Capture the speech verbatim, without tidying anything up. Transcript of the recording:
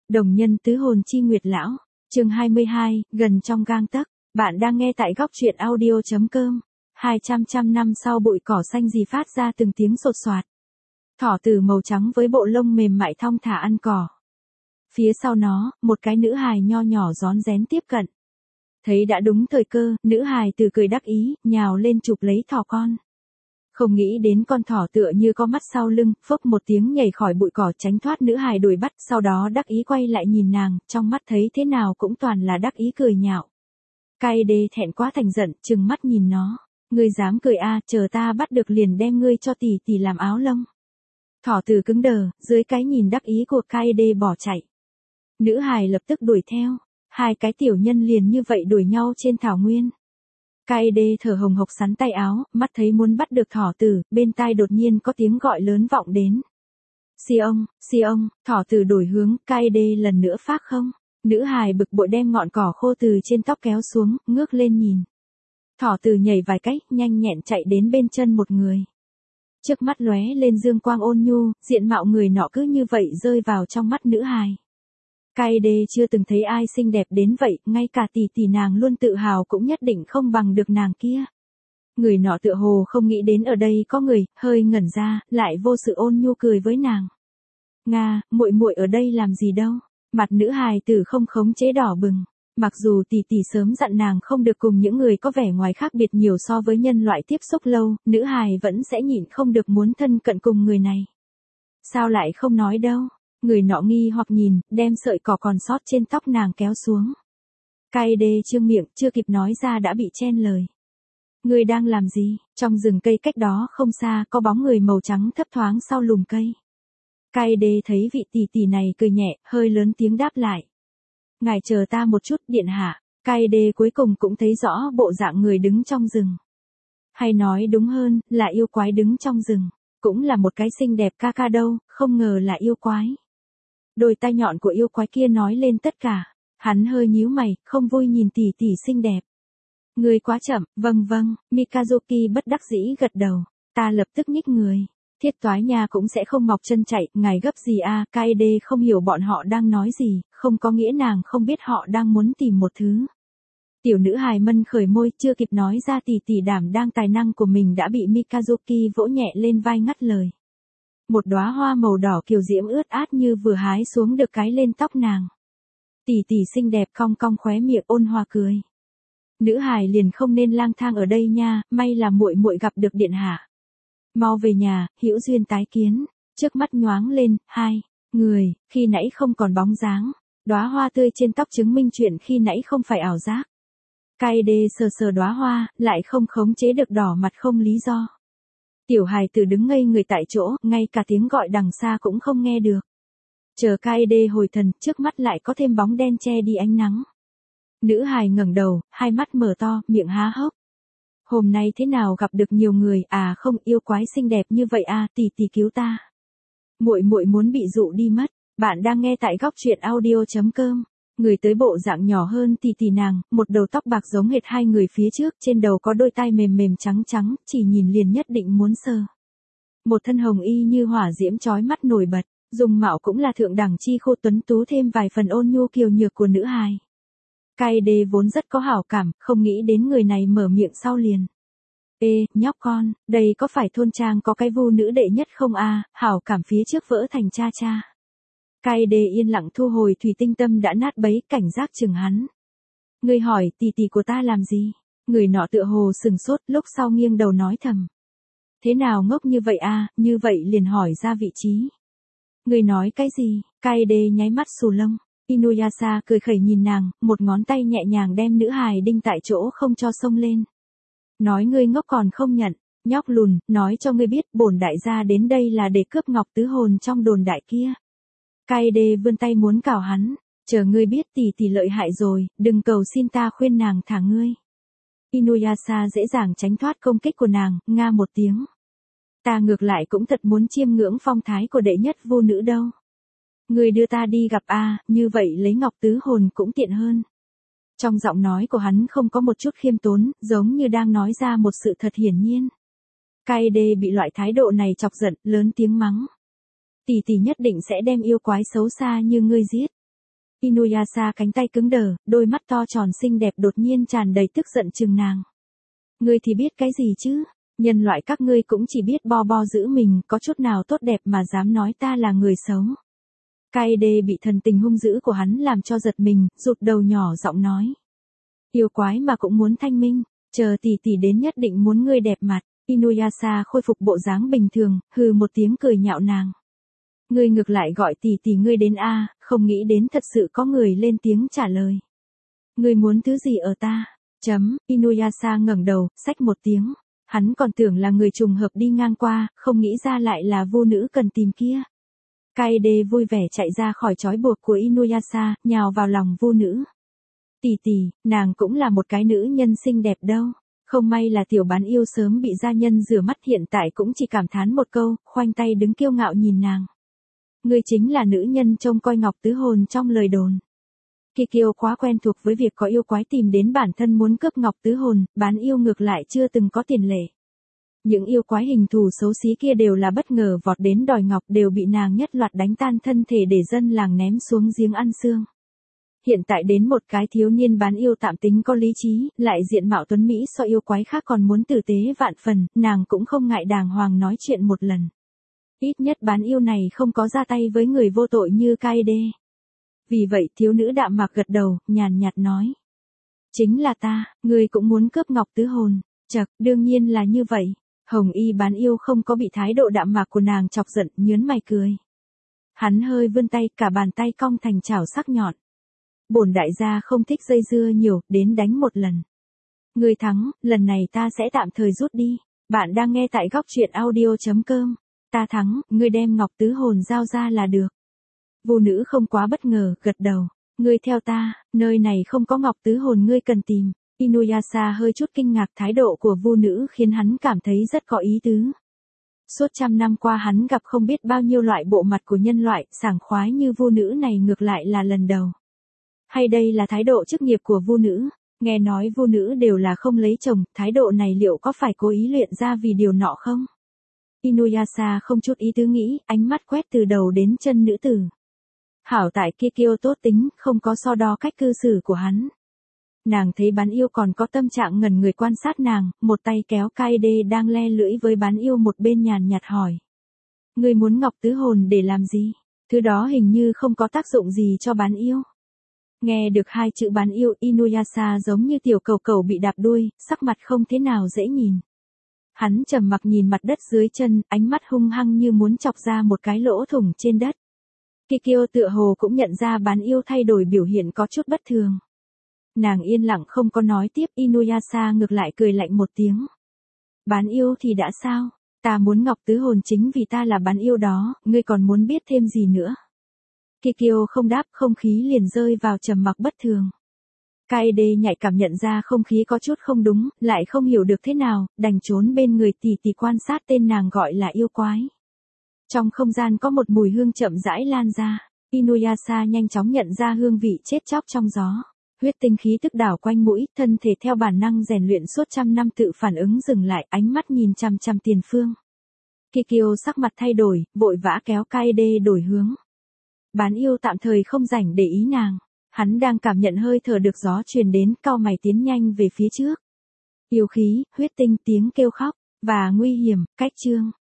Đồng nhân tứ hồn chi nguyệt lão, chương hai mươi hai, gần trong gang tấc. Bạn đang nghe tại góc truyện audio.com. hai trăm trăm năm sau bụi cỏ xanh gì phát ra từng tiếng sột soạt. Thỏ tử màu trắng với bộ lông mềm mại thong thả ăn cỏ. Phía sau nó, một cái nữ hài nho nhỏ rón rén tiếp cận. Thấy đã đúng thời cơ, nữ hài tử cười đắc ý, nhào lên chụp lấy thỏ con. Không nghĩ đến con thỏ tựa như có mắt sau lưng, phốc một tiếng nhảy khỏi bụi cỏ tránh thoát nữ hài đuổi bắt, sau đó đắc ý quay lại nhìn nàng, trong mắt thấy thế nào cũng toàn là đắc ý cười nhạo. Cay đê thẹn quá thành giận, trừng mắt nhìn nó, ngươi dám cười a, à, chờ ta bắt được liền đem ngươi cho tỷ tỷ làm áo lông. Thỏ tử cứng đờ, dưới cái nhìn đắc ý của Cay đê bỏ chạy. Nữ hài lập tức đuổi theo, hai cái tiểu nhân liền như vậy đuổi nhau trên thảo nguyên. Cay đê thở hồng hộc sắn tay áo, mắt thấy muốn bắt được thỏ tử, bên tai đột nhiên có tiếng gọi lớn vọng đến. Si ông, si ông, thỏ tử đổi hướng, Cay đê lần nữa phác không. Nữ hài bực bội đem ngọn cỏ khô từ trên tóc kéo xuống, ngước lên nhìn. Thỏ tử nhảy vài cách, nhanh nhẹn chạy đến bên chân một người. Trước mắt lóe lên dương quang ôn nhu, diện mạo người nọ cứ như vậy rơi vào trong mắt nữ hài. Cay đê chưa từng thấy ai xinh đẹp đến vậy, ngay cả tỷ tỷ nàng luôn tự hào cũng nhất định không bằng được nàng kia. Người nọ tựa hồ không nghĩ đến ở đây có người, hơi ngẩn ra, lại vô sự ôn nhu cười với nàng. Nga, muội muội ở đây làm gì đâu? Mặt nữ hài tử không khống chế đỏ bừng. Mặc dù tỷ tỷ sớm dặn nàng không được cùng những người có vẻ ngoài khác biệt nhiều so với nhân loại tiếp xúc lâu, nữ hài vẫn sẽ nhịn không được muốn thân cận cùng người này. Sao lại không nói đâu? Người nọ nghi hoặc nhìn, đem sợi cỏ còn sót trên tóc nàng kéo xuống. Cay đê trương miệng, chưa kịp nói ra đã bị chen lời. Ngươi đang làm gì? Trong rừng cây cách đó không xa, có bóng người màu trắng thấp thoáng sau lùm cây. Cay đê thấy vị tỷ tỷ này cười nhẹ, hơi lớn tiếng đáp lại. Ngài chờ ta một chút, điện hạ. Cay đê cuối cùng cũng thấy rõ bộ dạng người đứng trong rừng. Hay nói đúng hơn, là yêu quái đứng trong rừng. Cũng là một cái xinh đẹp ca ca đâu, không ngờ là yêu quái. Đôi tai nhọn của yêu quái kia nói lên tất cả. Hắn hơi nhíu mày, không vui nhìn tỷ tỷ xinh đẹp. Người quá chậm, vâng vâng, Mikazuki bất đắc dĩ gật đầu. Ta lập tức nhích người. Thiết toái nha cũng sẽ không mọc chân chạy, ngài gấp gì a? À? Cay đê không hiểu bọn họ đang nói gì, không có nghĩa nàng không biết họ đang muốn tìm một thứ. Tiểu nữ hài mân khởi môi, chưa kịp nói ra tỷ tỷ đảm đang tài năng của mình đã bị Mikazuki vỗ nhẹ lên vai ngắt lời. Một đóa hoa màu đỏ kiều diễm ướt át như vừa hái xuống được cái lên tóc nàng. Tỷ tỷ xinh đẹp cong cong khóe miệng ôn hòa cười. Nữ hài liền không nên lang thang ở đây nha, may là muội muội gặp được điện hạ. Mau về nhà, hữu duyên tái kiến. Trước mắt nhoáng lên, hai người, khi nãy không còn bóng dáng. Đóa hoa tươi trên tóc chứng minh chuyện khi nãy không phải ảo giác. Cay đê sờ sờ đóa hoa, lại không khống chế được đỏ mặt không lý do. Tiểu hài tử đứng ngây người tại chỗ, ngay cả tiếng gọi đằng xa cũng không nghe được. Chờ Cay đê hồi thần, trước mắt lại có thêm bóng đen che đi ánh nắng. Nữ hài ngẩng đầu, hai mắt mở to, miệng há hốc. Hôm nay thế nào gặp được nhiều người, à không, yêu quái xinh đẹp như vậy à, tỷ tỷ cứu ta. Muội muội muốn bị dụ đi mất. Bạn đang nghe tại góc truyện audio.com. Người tới bộ dạng nhỏ hơn tỷ tỷ nàng, một đầu tóc bạc giống hệt hai người phía trước, trên đầu có đôi tai mềm mềm trắng trắng, chỉ nhìn liền nhất định muốn sờ. Một thân hồng y như hỏa diễm chói mắt nổi bật, dung mạo cũng là thượng đẳng chi khô tuấn tú thêm vài phần ôn nhu kiều nhược của nữ hài. Cay đê vốn rất có hảo cảm, không nghĩ đến người này mở miệng sau liền. Ê, nhóc con, đây có phải thôn trang có cái vu nữ đệ nhất không a? À, hảo cảm phía trước vỡ thành cha cha. Cay đê yên lặng thu hồi thủy tinh tâm đã nát bấy, cảnh giác chừng hắn. Ngươi hỏi tỷ tỷ của ta làm gì? Người nọ tựa hồ sừng sốt, lúc sau nghiêng đầu nói thầm. Thế nào ngốc như vậy a? À, như vậy liền hỏi ra vị trí. Ngươi nói cái gì? Cay đê nháy mắt xù lông. Inuyasha cười khẩy nhìn nàng, một ngón tay nhẹ nhàng đem nữ hài đinh tại chỗ không cho xông lên. Nói ngươi ngốc còn không nhận, nhóc lùn, nói cho ngươi biết bổn đại gia đến đây là để cướp ngọc tứ hồn trong đồn đại kia. Cay đê vươn tay muốn cào hắn, chờ ngươi biết tỷ tỷ lợi hại rồi, đừng cầu xin ta khuyên nàng thả ngươi. Inuyasha dễ dàng tránh thoát công kích của nàng, nga một tiếng. Ta ngược lại cũng thật muốn chiêm ngưỡng phong thái của đệ nhất vô nữ đâu. Ngươi đưa ta đi gặp a, như vậy lấy ngọc tứ hồn cũng tiện hơn. Trong giọng nói của hắn không có một chút khiêm tốn, giống như đang nói ra một sự thật hiển nhiên. Cay đê bị loại thái độ này chọc giận, lớn tiếng mắng. Tỷ tỷ nhất định sẽ đem yêu quái xấu xa như ngươi giết. Inuyasha cánh tay cứng đờ, đôi mắt to tròn xinh đẹp đột nhiên tràn đầy tức giận chừng nàng. Ngươi thì biết cái gì chứ? Nhân loại các ngươi cũng chỉ biết bo bo giữ mình, có chút nào tốt đẹp mà dám nói ta là người xấu. Kaede bị thần tình hung dữ của hắn làm cho giật mình, rụt đầu nhỏ giọng nói. Yêu quái mà cũng muốn thanh minh, chờ tỷ tỷ đến nhất định muốn ngươi đẹp mặt. Inuyasha khôi phục bộ dáng bình thường, hừ một tiếng cười nhạo nàng. Ngươi ngược lại gọi tỷ tỷ ngươi đến a, không nghĩ đến thật sự có người lên tiếng trả lời. Ngươi muốn thứ gì ở ta? Chấm, Inuyasha ngẩng đầu, xách một tiếng. Hắn còn tưởng là người trùng hợp đi ngang qua, không nghĩ ra lại là vô nữ cần tìm kia. Kaede vui vẻ chạy ra khỏi trói buộc của Inuyasha, nhào vào lòng vô nữ. Tỷ tỷ, nàng cũng là một cái nữ nhân xinh đẹp đâu. Không may là tiểu bán yêu sớm bị gia nhân rửa mắt, hiện tại cũng chỉ cảm thán một câu, khoanh tay đứng kiêu ngạo nhìn nàng. Ngươi chính là nữ nhân trông coi ngọc tứ hồn trong lời đồn. Kikyo quá quen thuộc với việc có yêu quái tìm đến bản thân muốn cướp ngọc tứ hồn, bán yêu ngược lại chưa từng có tiền lệ. Những yêu quái hình thù xấu xí kia đều là bất ngờ vọt đến đòi ngọc, đều bị nàng nhất loạt đánh tan thân thể để dân làng ném xuống giếng ăn xương. Hiện tại đến một cái thiếu niên bán yêu tạm tính có lý trí, lại diện mạo tuấn mỹ so yêu quái khác còn muốn tử tế vạn phần, nàng cũng không ngại đàng hoàng nói chuyện một lần. Ít nhất bán yêu này không có ra tay với người vô tội như Kaede. Vì vậy thiếu nữ đạm mạc gật đầu, nhàn nhạt nói. Chính là ta, ngươi cũng muốn cướp ngọc tứ hồn. Chật, đương nhiên là như vậy. Hồng y bán yêu không có bị thái độ đạm mạc của nàng chọc giận, nhớn mày cười. Hắn hơi vươn tay, cả bàn tay cong thành chảo sắc nhọn. Bổn đại gia không thích dây dưa nhiều, đến đánh một lần. Ngươi thắng, lần này ta sẽ tạm thời rút đi. Bạn đang nghe tại góc truyện audio chấm com. Ta thắng, ngươi đem ngọc tứ hồn giao ra là được. Vô nữ không quá bất ngờ, gật đầu. Ngươi theo ta, nơi này không có ngọc tứ hồn ngươi cần tìm. Inuyasha hơi chút kinh ngạc, thái độ của vô nữ khiến hắn cảm thấy rất có ý tứ. Suốt trăm năm qua hắn gặp không biết bao nhiêu loại bộ mặt của nhân loại, sảng khoái như vô nữ này ngược lại là lần đầu. Hay đây là thái độ chức nghiệp của vô nữ? Nghe nói vô nữ đều là không lấy chồng, thái độ này liệu có phải cố ý luyện ra vì điều nọ không? Inuyasha không chút ý tứ nghĩ, ánh mắt quét từ đầu đến chân nữ tử. Hảo tại Kikyo tốt tính, không có so đo cách cư xử của hắn. Nàng thấy bán yêu còn có tâm trạng ngẩn người quan sát nàng, một tay kéo Kaede đang le lưỡi với bán yêu một bên, nhàn nhạt hỏi. Ngươi muốn ngọc tứ hồn để làm gì? Thứ đó hình như không có tác dụng gì cho bán yêu. Nghe được hai chữ bán yêu, Inuyasha giống như tiểu cầu cầu bị đạp đuôi, sắc mặt không thế nào dễ nhìn. Hắn trầm mặc nhìn mặt đất dưới chân, ánh mắt hung hăng như muốn chọc ra một cái lỗ thủng trên đất. Kikyo tựa hồ cũng nhận ra bán yêu thay đổi biểu hiện có chút bất thường. Nàng yên lặng không có nói tiếp, Inuyasha ngược lại cười lạnh một tiếng. Bán yêu thì đã sao? Ta muốn ngọc tứ hồn chính vì ta là bán yêu đó, ngươi còn muốn biết thêm gì nữa? Kikyo không đáp, không khí liền rơi vào trầm mặc bất thường. Kaede nhạy cảm nhận ra không khí có chút không đúng, lại không hiểu được thế nào, đành trốn bên người tỷ tỷ quan sát tên nàng gọi là yêu quái. Trong không gian có một mùi hương chậm rãi lan ra, Inuyasha nhanh chóng nhận ra hương vị chết chóc trong gió. Huyết tinh khí tức đảo quanh mũi, thân thể theo bản năng rèn luyện suốt trăm năm tự phản ứng dừng lại, ánh mắt nhìn chằm chằm tiền phương. Kikyo sắc mặt thay đổi, vội vã kéo Kaede đổi hướng. Bán yêu tạm thời không rảnh để ý nàng. Hắn đang cảm nhận hơi thở được gió truyền đến, cau mày tiến nhanh về phía trước. Yêu khí, huyết tinh, tiếng kêu khóc, và nguy hiểm, cách chương.